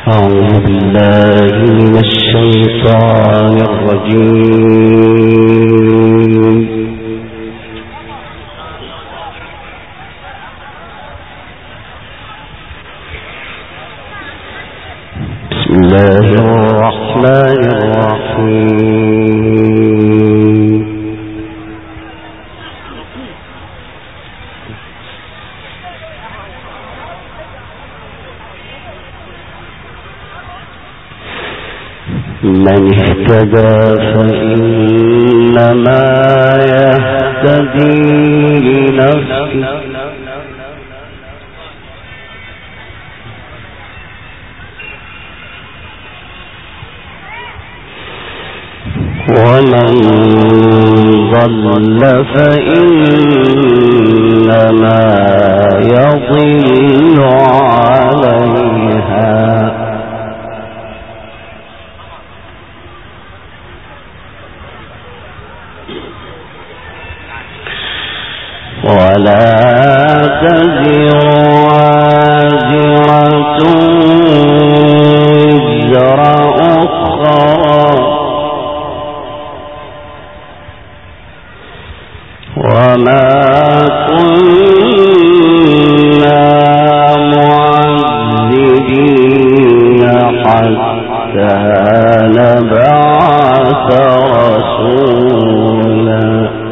أعوذ بالله من الشيطان الرجيم. بسم الله الرحمن الرحيم. من اهتدى فإنما يهتدي لنفسه ومن ضل فإنما يضل عليها ولا تزر وازرة وزر أخرى وما كنا معذبين حتى نبعث رسولا.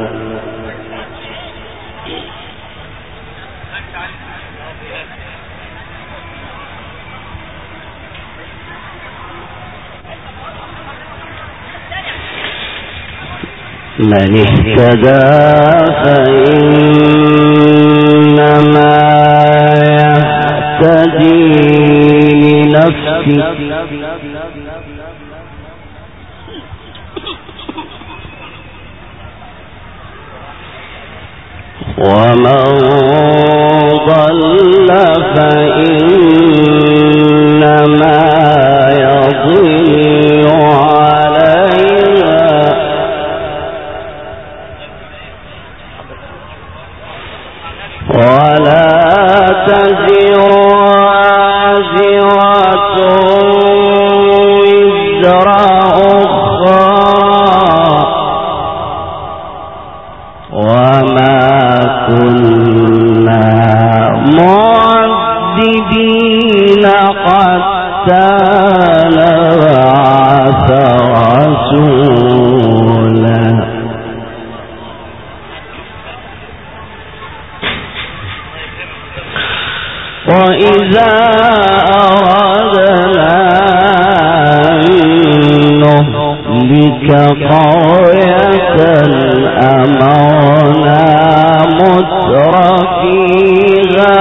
من اهتدى فإنما يهتدي لنفسه ومن ضل فإنما يضل عليها ولا تزر وازرة وزر أخرى وما كنا معذبين حتى نبعث رسولا. وإذا أردنا أن نهلك قرية أمرنا مترفيها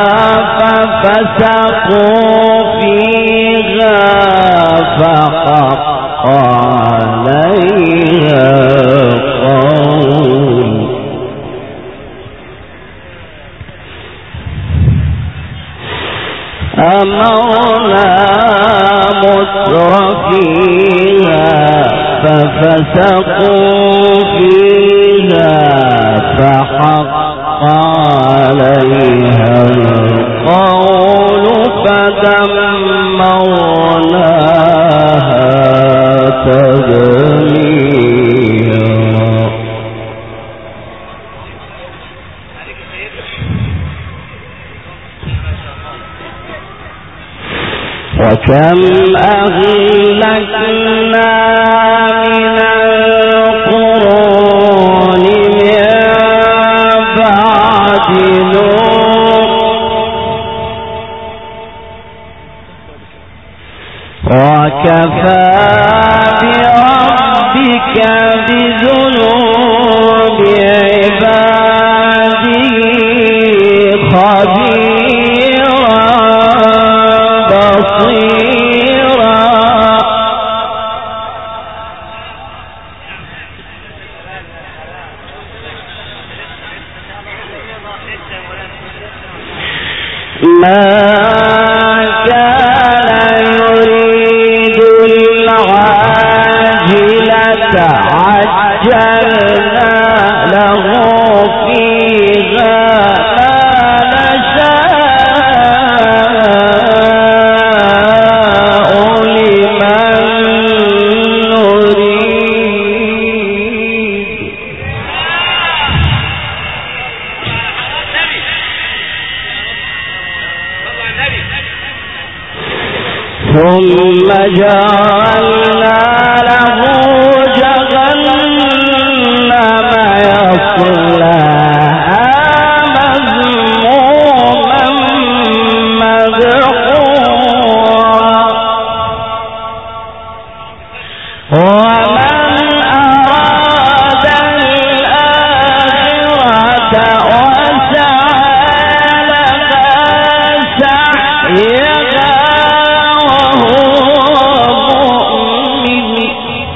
ففسقوا فيها فحق عليها القول أمرنا مترفيها ففسقوا فيها فحق عليها القول فدمرناها تدميرا. وكم أهلكنا من القرون من بعد نوح وكفى بربك بذنوب عباده خبيرا بصيرا. ما كان يريد العاجلة عجلنا له فيها ما نشاء ثم جعلنا له جهنم يصلاها مذموما مدحورا ومن أراد الآخرة وسعى لها سعيها وهو مؤمن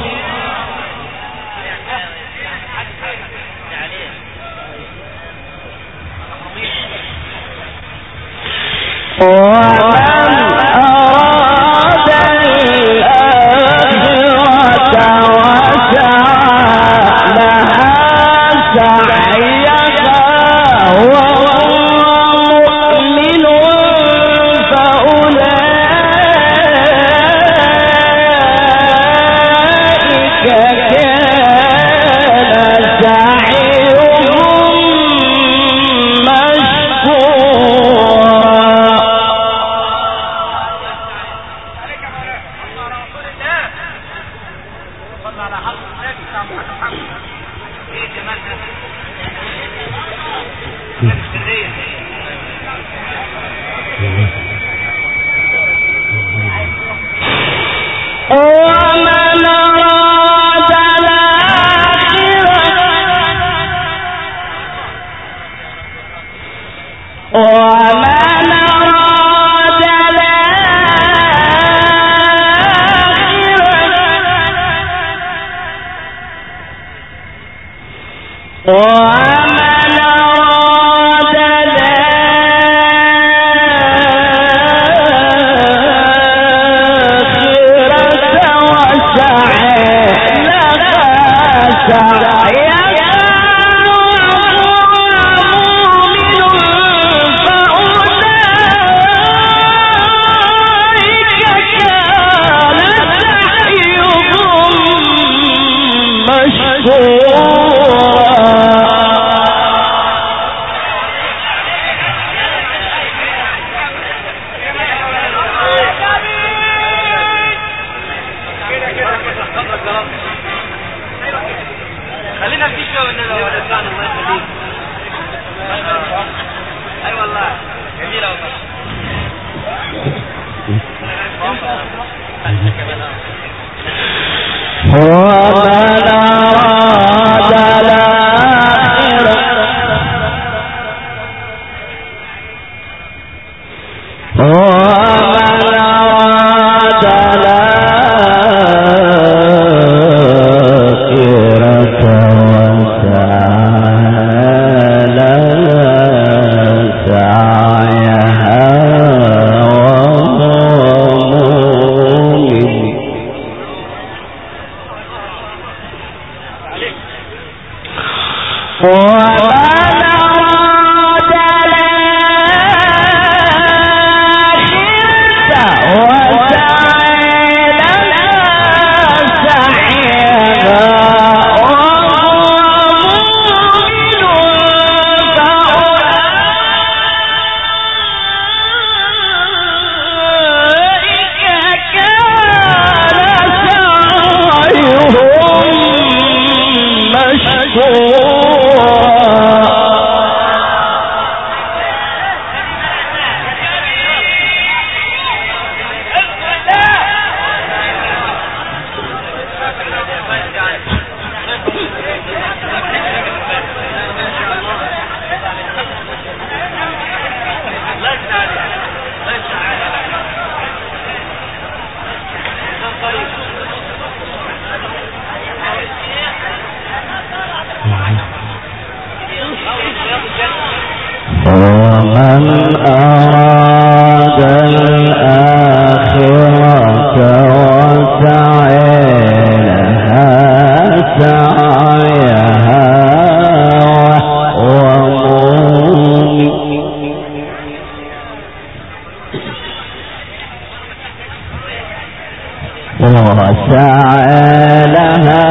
وسعى لها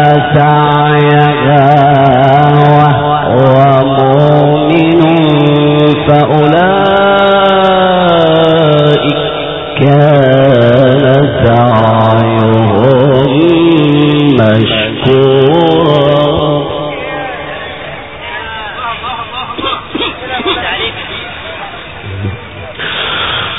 سعيها وهو مؤمن فأولئك كان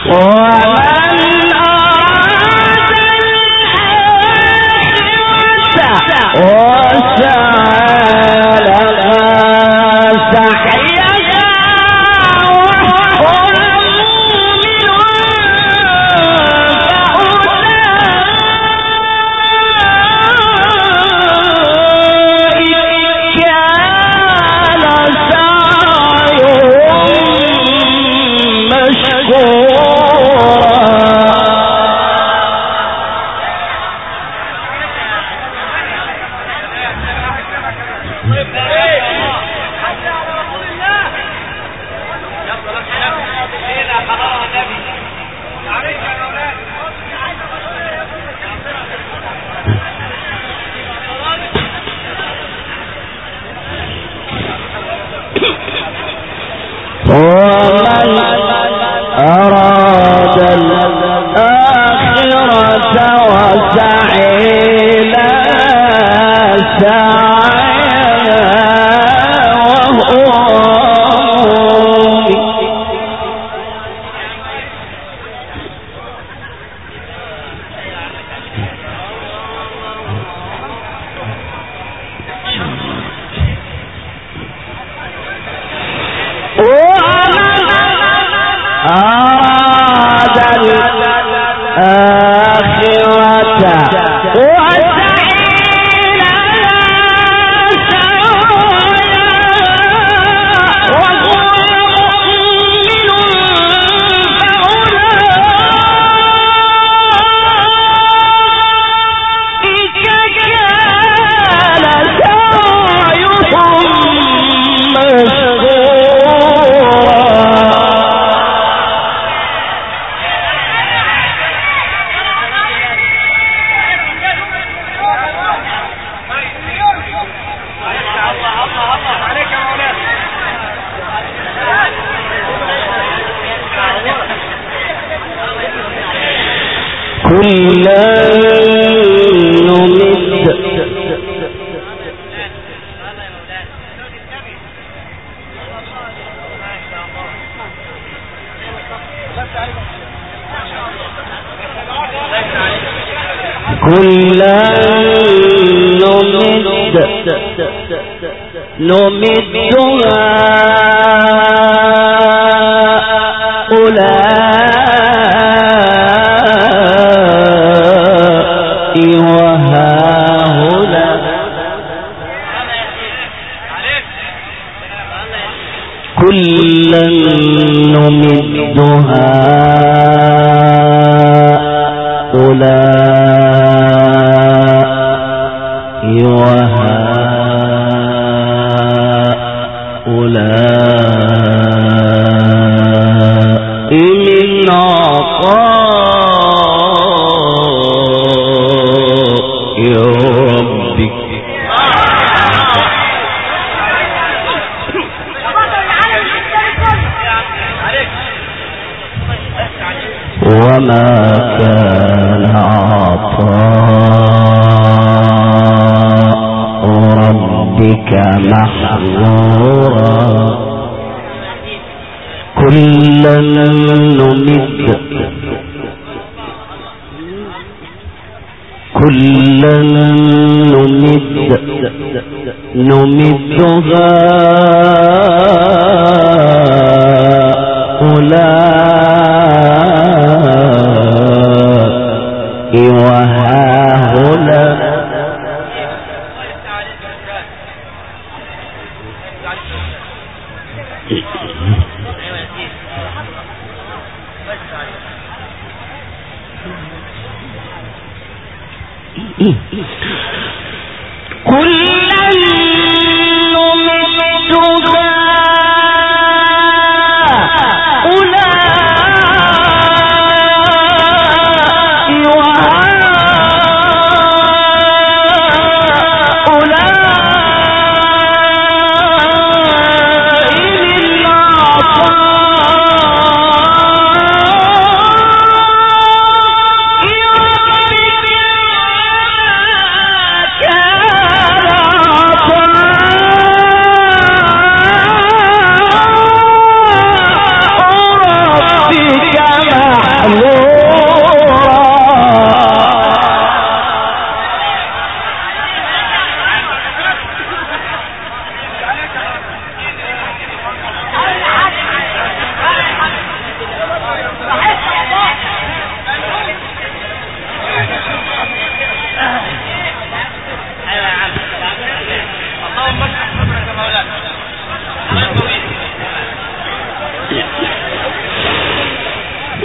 كان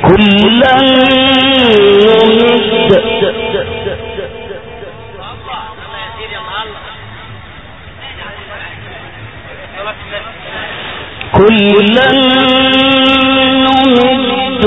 كلا نمد كلا نمد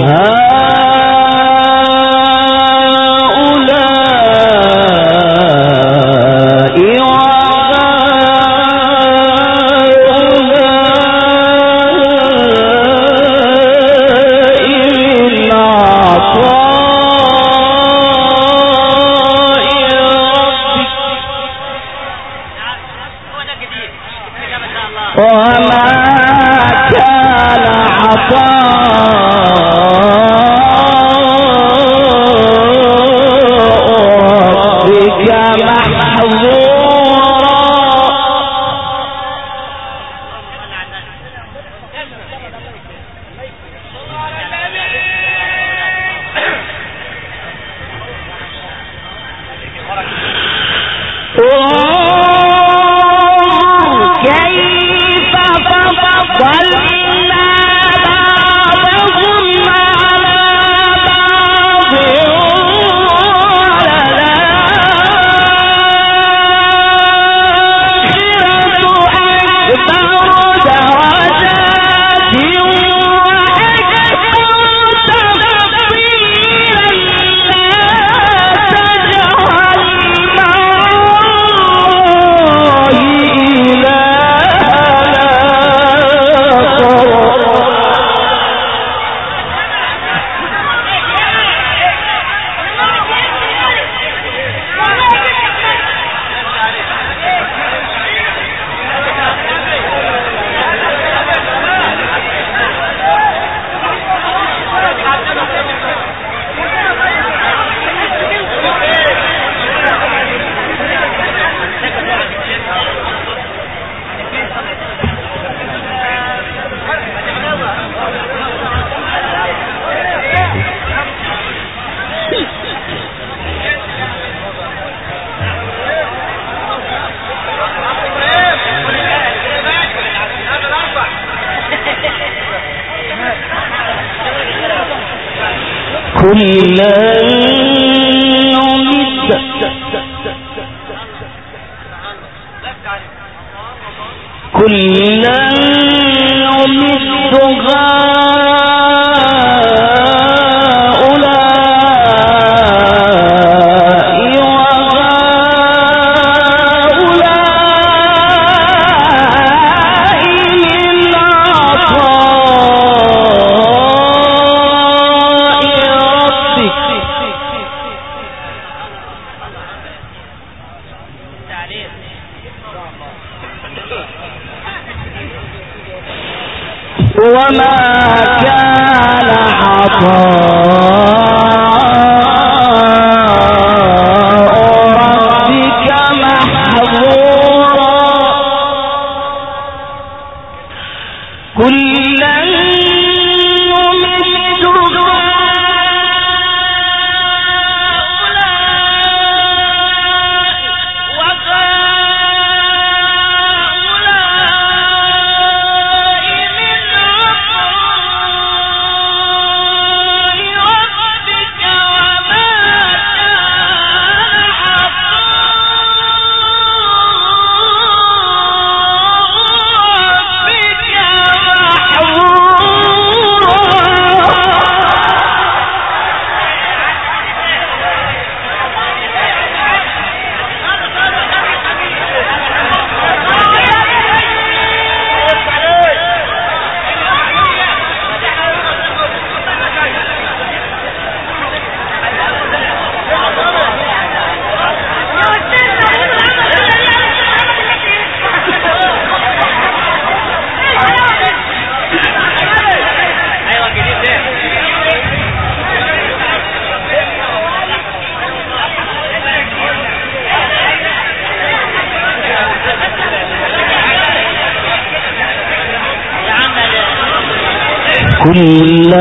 كلا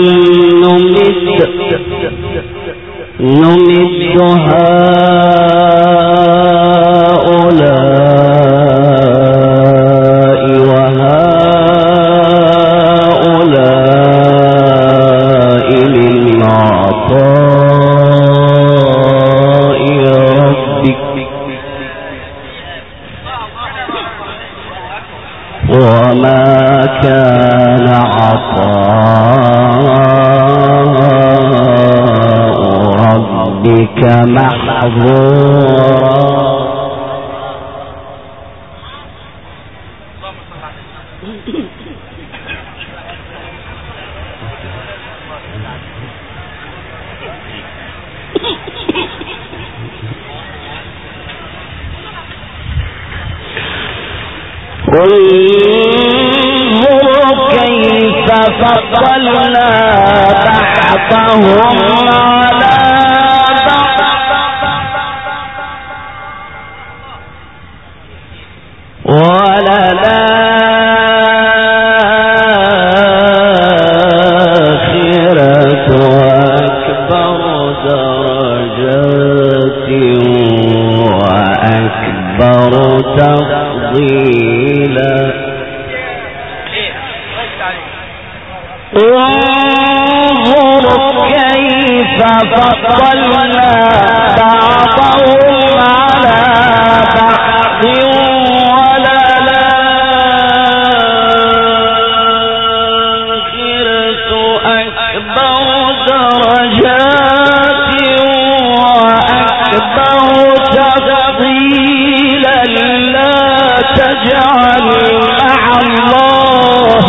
نمد هؤلاء وهؤلاء كان عطاء ربك محظورا. انظر كيف فضلنا بعضهم على بعض وللآخرة أكبر درجات وأكبر تفضيلا. انظر كيف فضلنا بعضهم على بعض وللآخرة أكبر درجات وأكبر تفضيلا. لا تجعل مع الله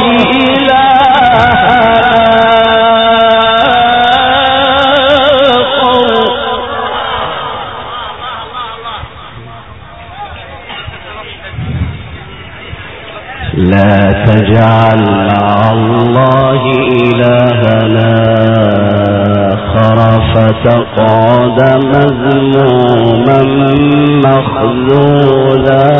لا تجعل مع الله إلهنا آخر فتقعد مذموما مخذولا.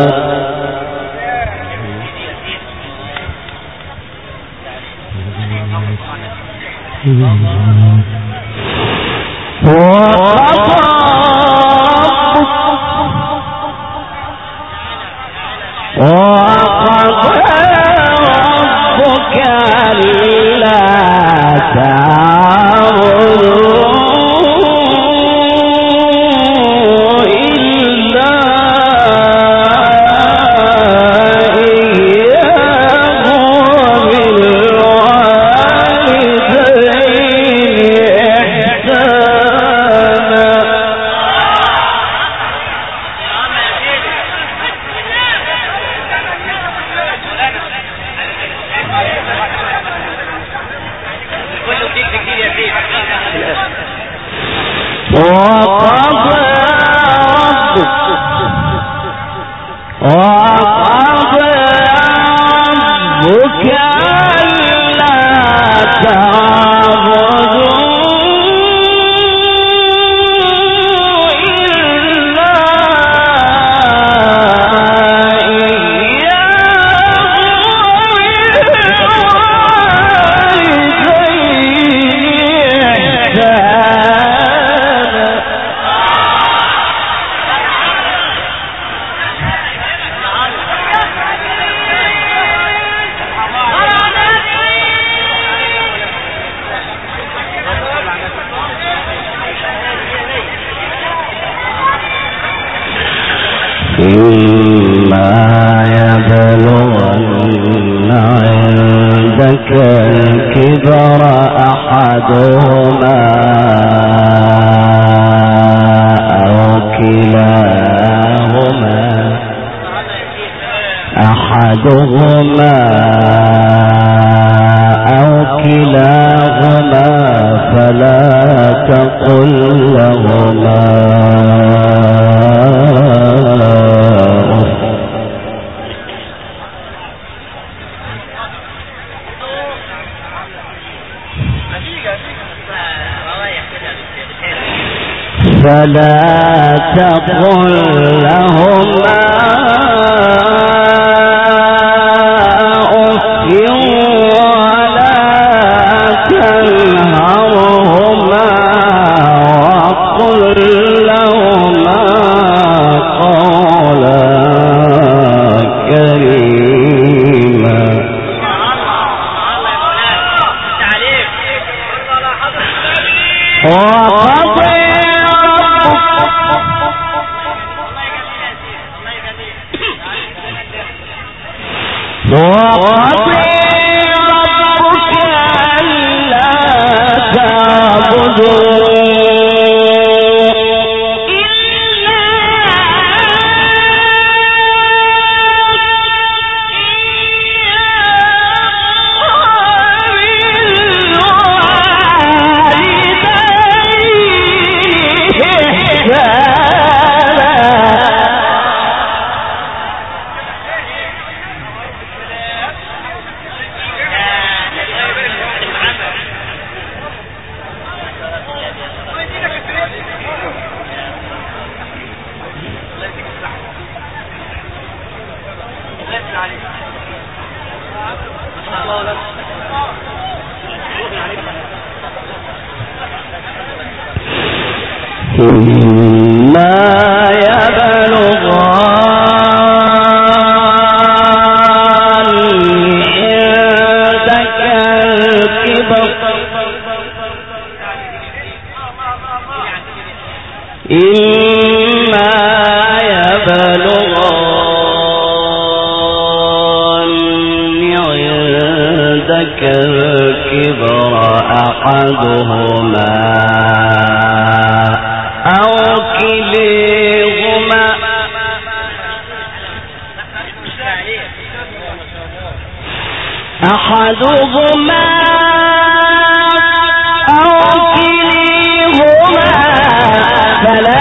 إما يبلغن عندك الكبر أحدهما أو كلاهما فلا تقل لهما أف ولا تنهرهما وقل لهما قولا كريما. وقضي إما يبلغن عندك الكبر الكبر أحدهما أو كليهما فلا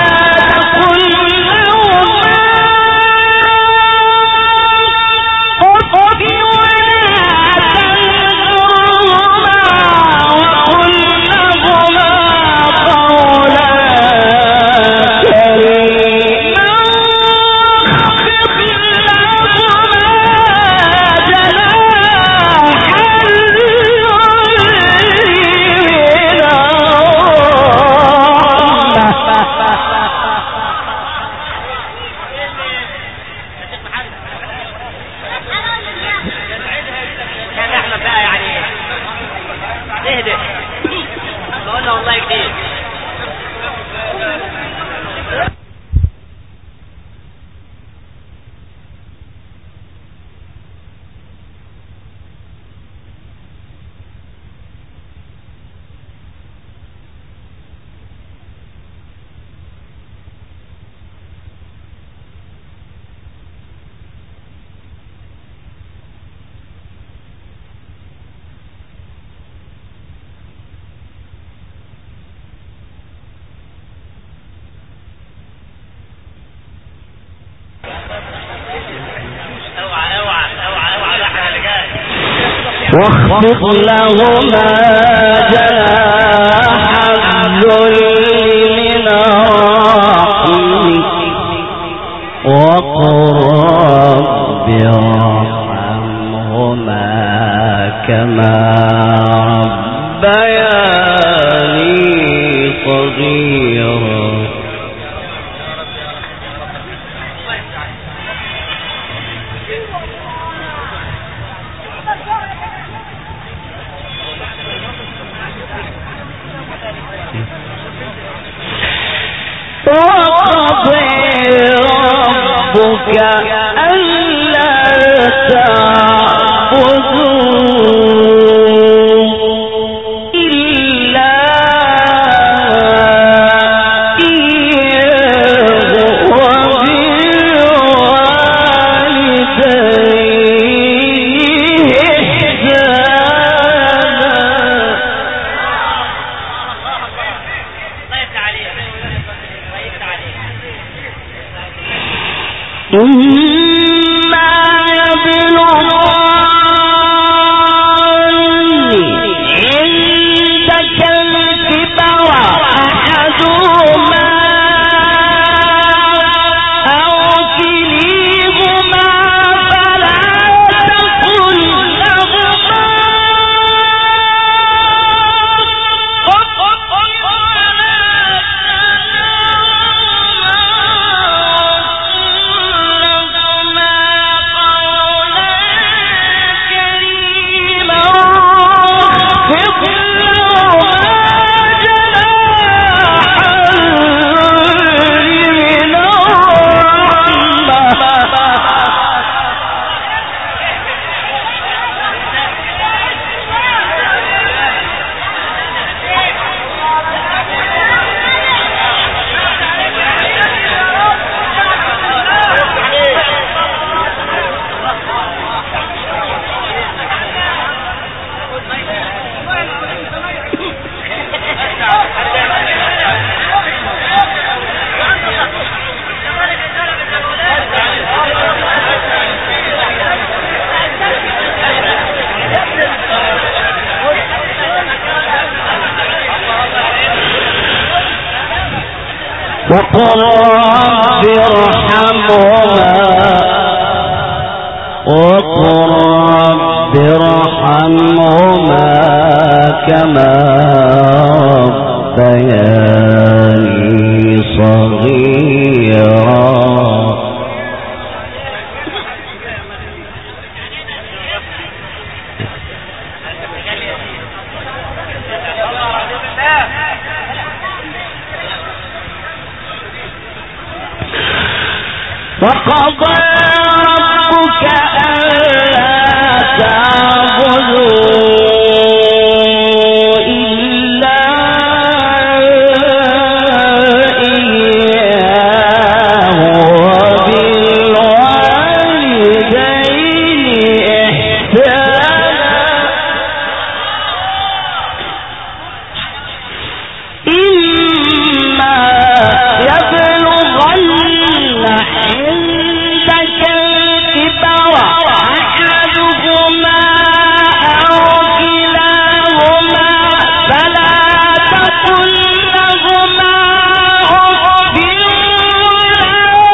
واخفض لهما جناح الذل من رحمك وقل رب ارحمهما كما ربياني صغيرا. ربك ألا تعبدوا إلا إياه وبالوالدين إحسانا. إما يبلغن عندك الكبر أحدهما أو كليهما فلا تقل لهما وقل رب ارحمهما كما ربياني وقضى ربك ألا تعبدوا إلا إياه وبالوالدين إحسانا إما يبلغن عندك الكبر أحدهما أو كلاهما فلا تقل لهما أف ولا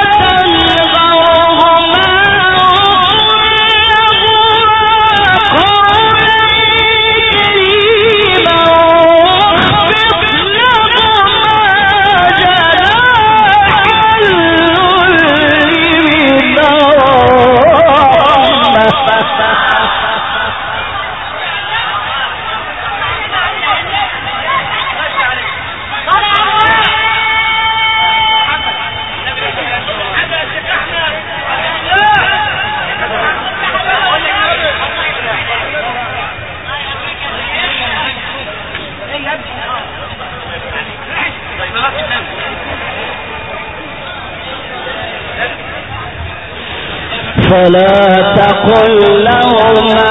تنهرهما وقل لهما قولا فلا تقل لهما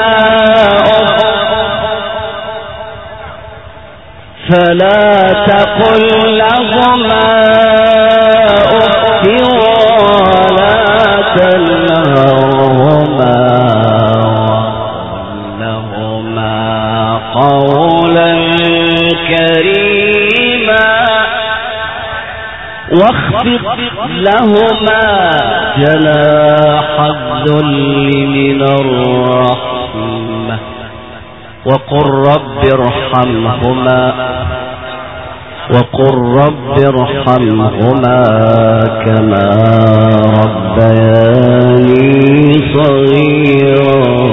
أف ولا تنهرهما وقل لهما قولا كريما واخفض لهما جناح الذل من الرحمة وقل رب ارحمهما كما ربياني صغيرا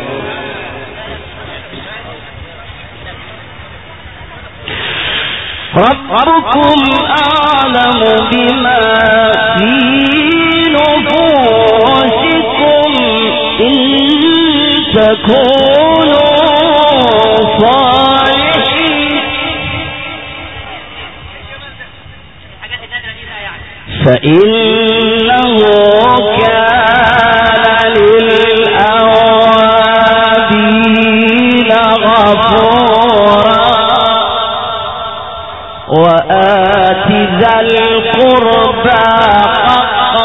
ربكم أعلم بما في نفوسكم إن تكونوا صالحين فإنه كان للأوابين غفورا وآت ذا القربى حقه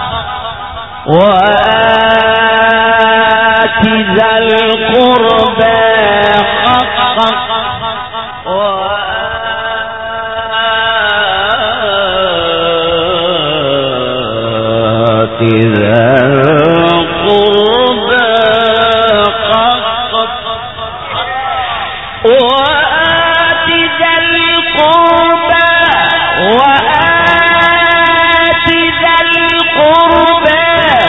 وآت ذا القربى حقه وآت ذا القربى حقه وآت ذا القربى وآت ذا القربى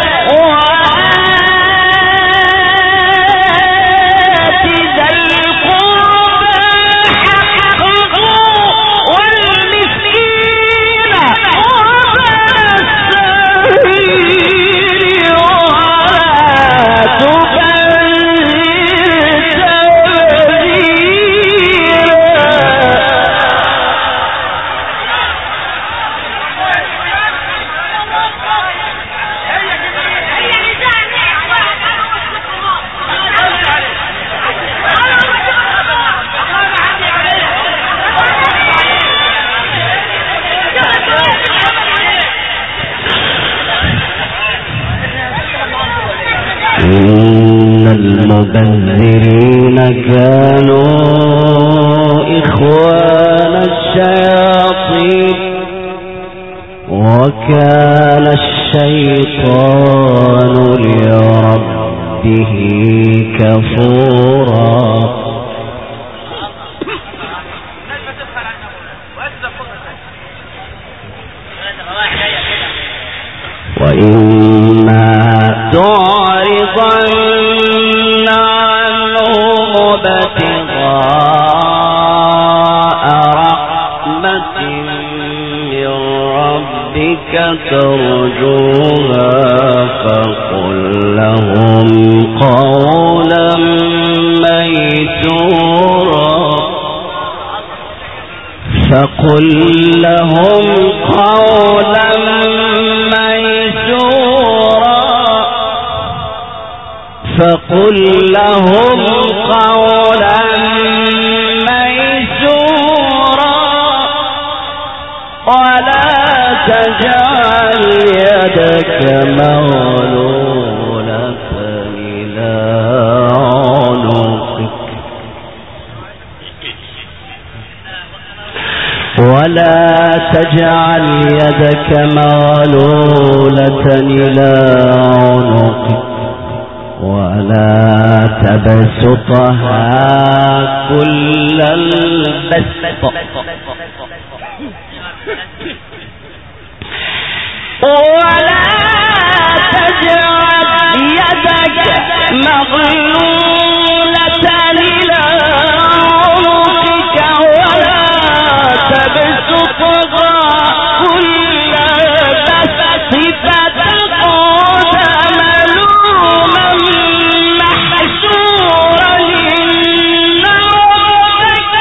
وآت ذا القربى حقه والمسكين وابن السبيل ولا تبذر إن المبذرين كانوا إخوان الشياطين وكان الشيطان لربه كفورا وإما تعرضن عنهم ابتغاء رحمة من ربك ترجوها فقل لهم قولا ميسورا فقل لهم قولا ميسورا فقل لهم قولا ميسورا ولا تجعل يدك مغلولة إلى عنقك ولا تجعل يدك مغلولة إلى عنقك ولا تبسطها كل البسط ولا تجعل يدك مغلولة إلى عنقك ولا تبسطها كل البسط فتقعد ملوما محسورا إن ربك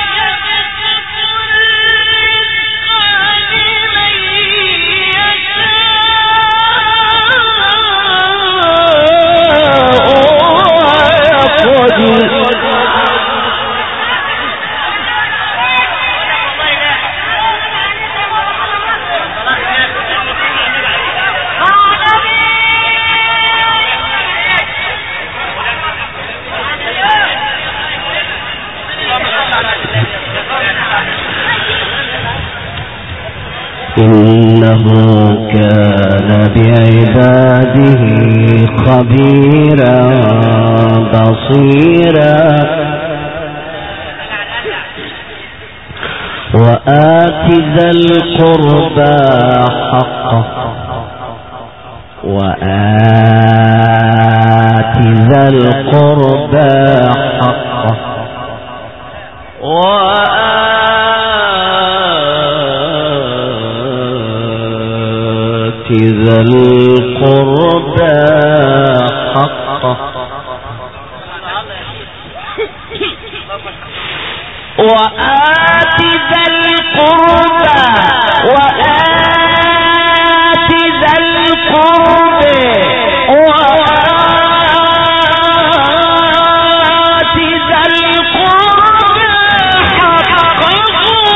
إنه كان بعباده خبيرا بصيرا وآت ذا القربى حقه وآت ذا القربى حقه ذا القربى حقه وآت ذا القربى وآت ذا القربى وآت ذا القربى حقه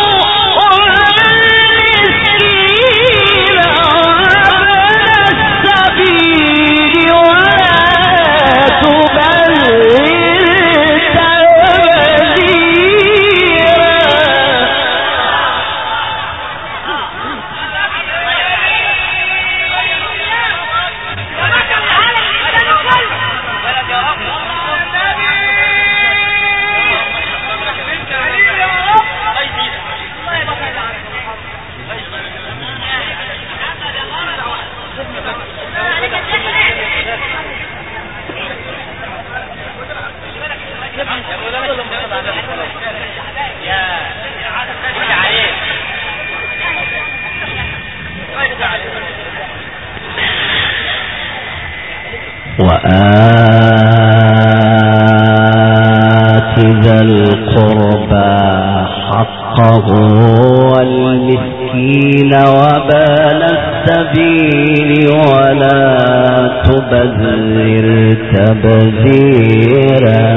وآت ذا القربى حقه والمسكين وابن السبيل ولا تبذر تبذيرا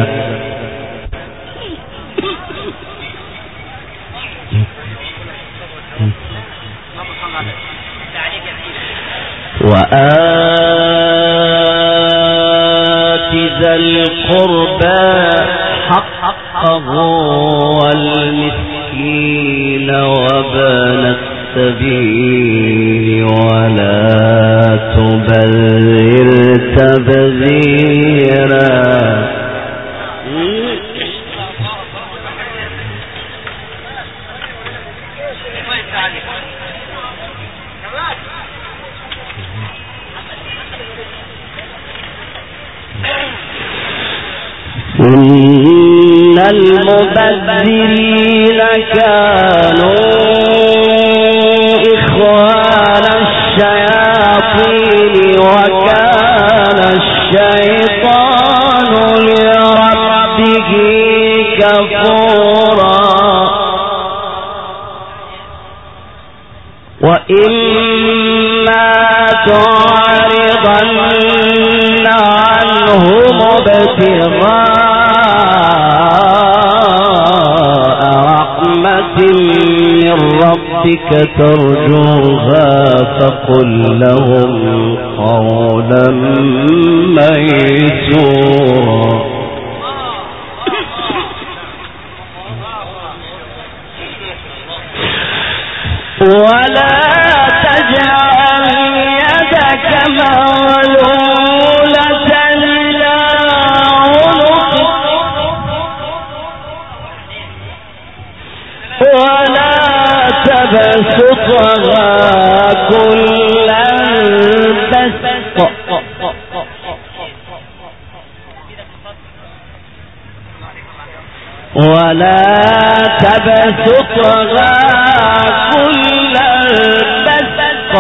وآت ذا القربى حقه والمسكين وابن السبيل ولا تبذر تبذيرا إن المبذرين كانوا إخوان كفورا وإما تعرضن عنهم ابتغاء رحمة من ربك ترجوها فقل لهم قولا ميسورا ولا تجعل يدك مغلولة إلى عنقك ولا تبسطها كل البسط ولا تبسطها كل البسط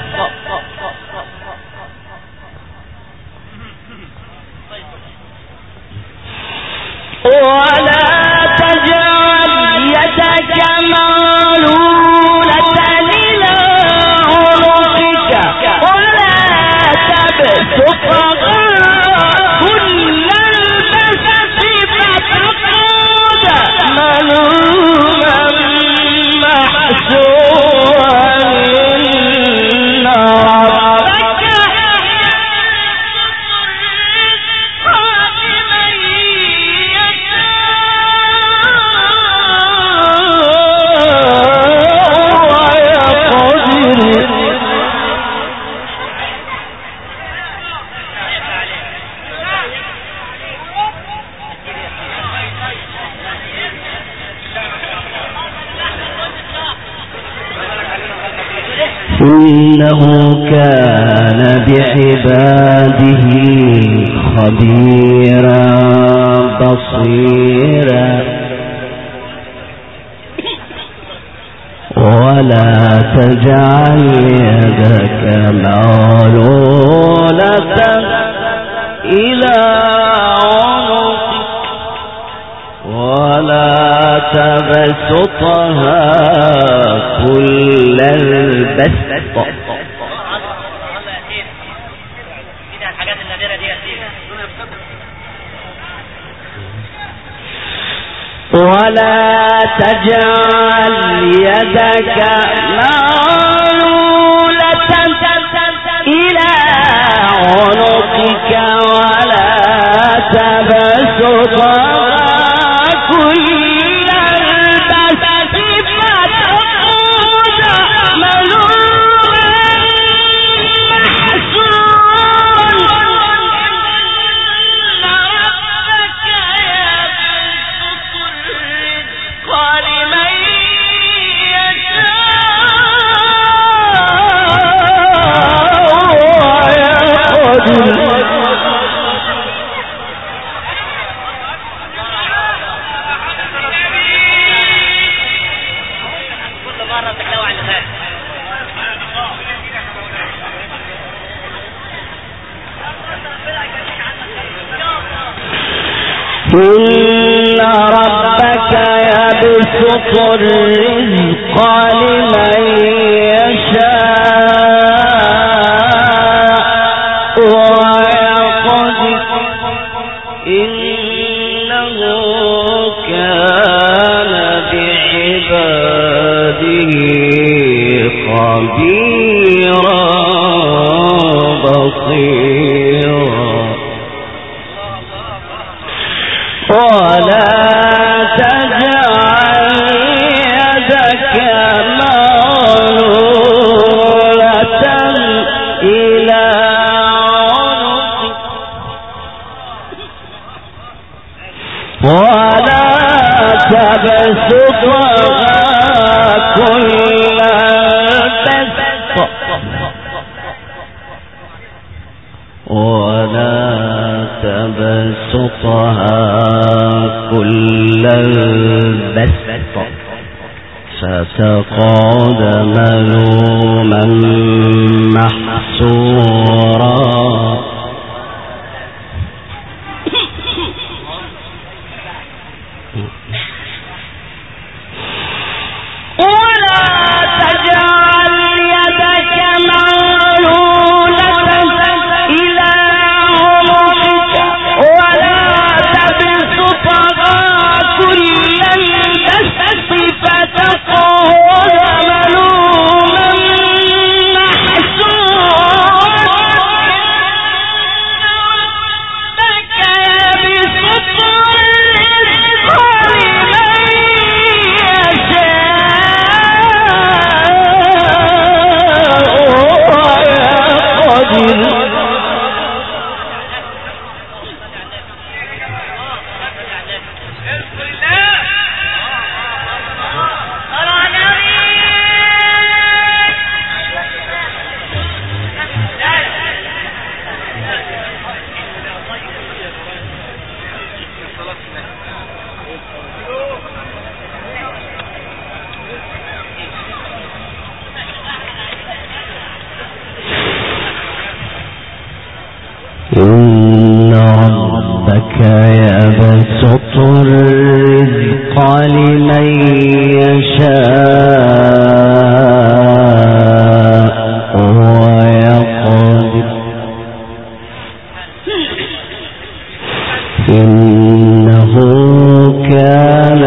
ولا تجعل يدك مغلولة إلى عنقك ولا تبسطها كل البسط فتقعد ملوما محسورا إن ربك إنه كان بعباده خبيرا بصيرا ولا تجعل يدك مغلولة إلى عنقك ولا تبسطها كل البسط ولا تجعل يدك مغلولة إلى عنقك ولا تبسطها كل البسط فتقعد ملوما محسورا إن ربك يبسط الرزق لمن يشاء ويقدر إنه كان بعباده خبيرا بصيرا ولا تجعل يدك مغلولة إلى عنقك ولا تبسطها كل البسط ولا تبسطها كل البسط فتقعد ملوما محسورا يبسط الرزق لمن يشاء ويقدر إنه كان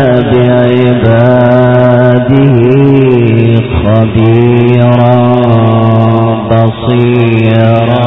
بعباده خبيرا بصيرا.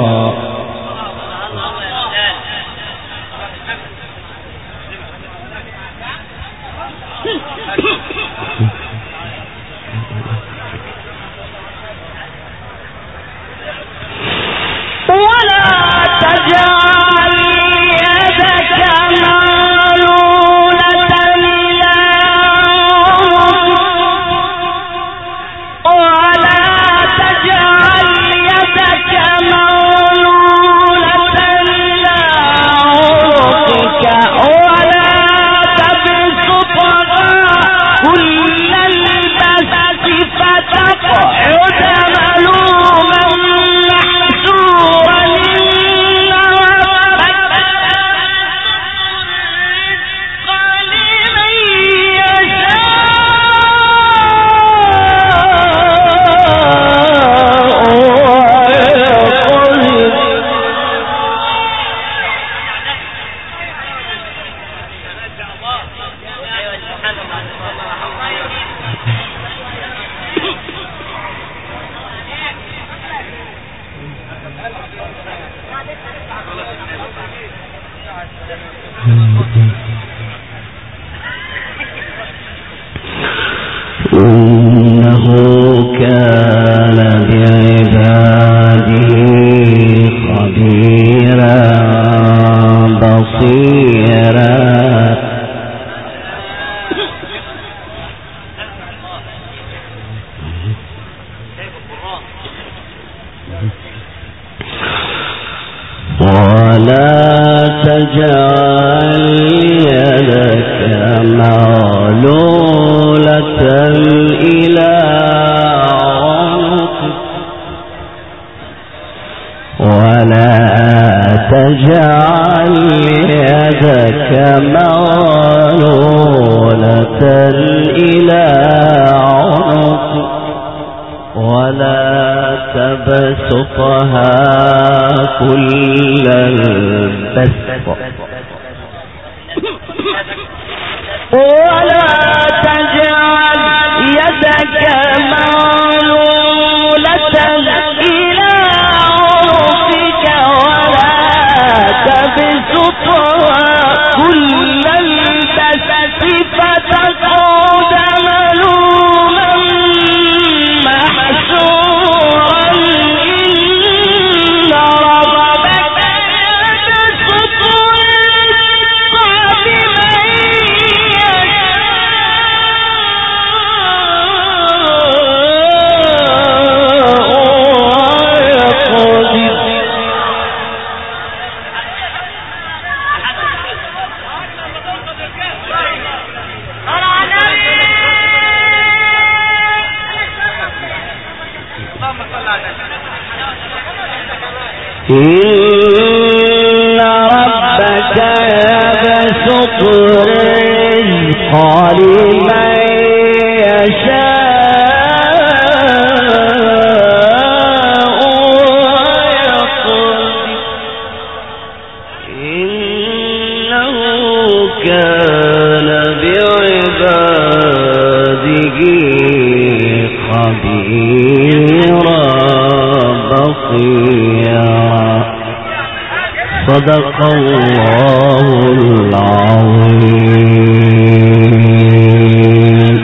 إنه كان بعباده خبيرا بصيرا. ولا تجعل يدك مغلولة إلى عنقك ولا تجعل يدك مغلولة إلى عنقك ولا تبسطها كل البسط ولا تجعل يدك مغلولة إلى عنقك ولا تبسطها كل البسط فتقعد ملوما محسورا. إن ربك يبسط الرزق لمن إن ربك يبسط الرزق لمن يشاء ويقدر إنه كان بعباده خبيرا بصيرا. صدق الله العظيم.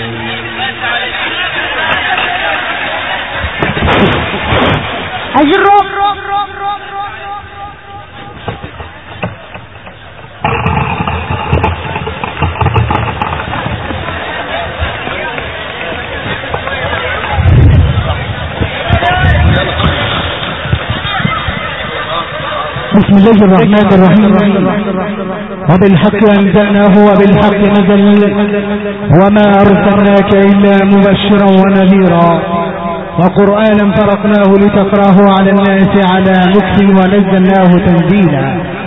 بسم الله الرحمن الرحيم. وبالحق أنزلناه وبالحق نزل وما أرسلناك إلا مبشرا ونذيرا وقرآنا فرقناه لتقراه على الناس على مكث ونزلناه تنزيلا.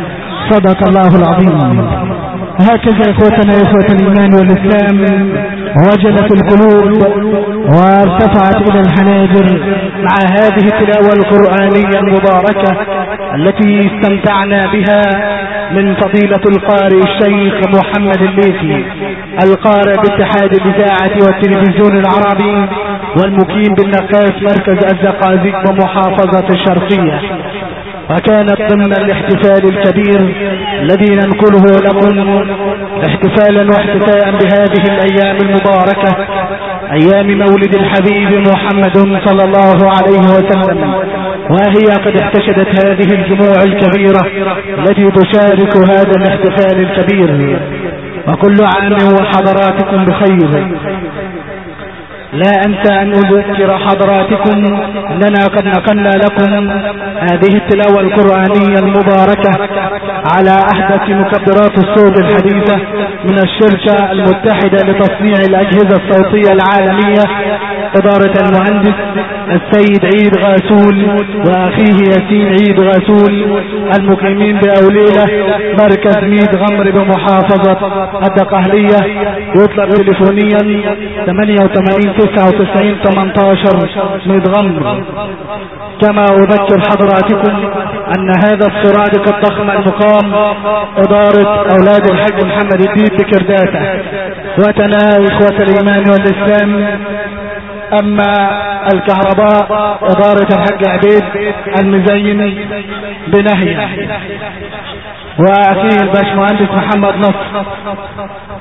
صدق الله العظيم. هكذا إخوتنا إخوة الإيمان والإسلام وجلت القلوب وارتفعت إلى الحناجر مع هذه التلاوة القرآنية المباركة التي استمتعنا بها من فضيلة القارئ الشيخ محمد الليثي، القارئ باتحاد الإذاعة والتلفزيون العربي والمقيم بالنقاس مركز الزقازيق ومحافظة الشرقية. وكانت ضمن الاحتفال الكبير الذي ننقله لكم احتفالا واحتفاء بهذه الأيام المباركة، أيام مولد الحبيب محمد صلى الله عليه وسلم، وهي قد احتشدت هذه الجموع الكبيرة التي تشارك هذا الاحتفال الكبير. وكل عام وحضراتكم بخير. لا أنسى أن أذكر حضراتكم أننا قد نقلنا لكم هذه التلاوة القرآنية المباركة على أحدث مكبرات الصوت الحديثة من الشركة المتحدة لتصنيع الأجهزة الصوتية العالمية، إدارة المهندس السيد عيد غاسول وأخيه ياسين عيد غاسول، المقيمين بأوليلة مركز ميد غمر بمحافظة الدقهلية. يطلب تليفونيا 88 99 18 ميد غمر. كما أذكر حضراتكم أن هذا السرادق الضخم المقام إدارة أولاد الحاج محمد الدين بكرداسة. وتنا إخوة الإيمان والإسلام، أما الكهرباء إدارة الحاج عبيد المزين بنهي، وأخيه الباشمهندس محمد نصر